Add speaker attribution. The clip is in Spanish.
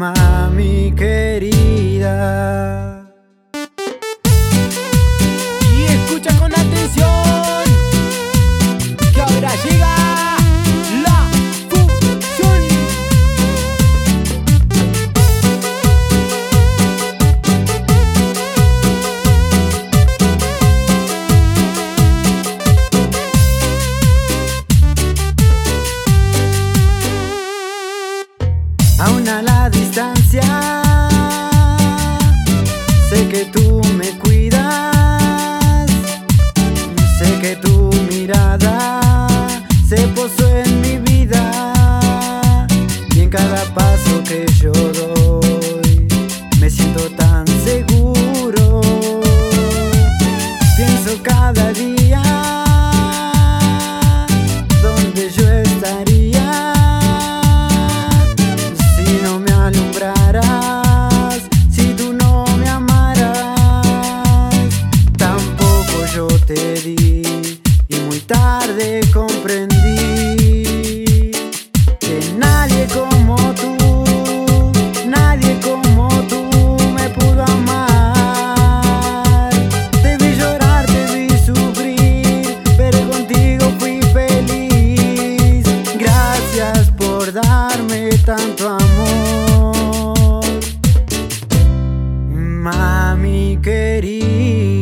Speaker 1: mami querida.
Speaker 2: Y escucha con atención, que ahora llega la fusión.
Speaker 1: Aún a la distancia, sé que tú me cuidas, sé que tu mirada se posó en mi vida, y en cada paso que yo doy me siento tan seguro. Pienso cada día donde yo estaría si no me alumbraras, si tú no me amaras. Tampoco yo te di y muy tarde comprendí que nadie como tú me pudo amar. Te vi llorar, te vi sufrir, pero contigo fui feliz. Gracias por darme tanto amor, mami querida.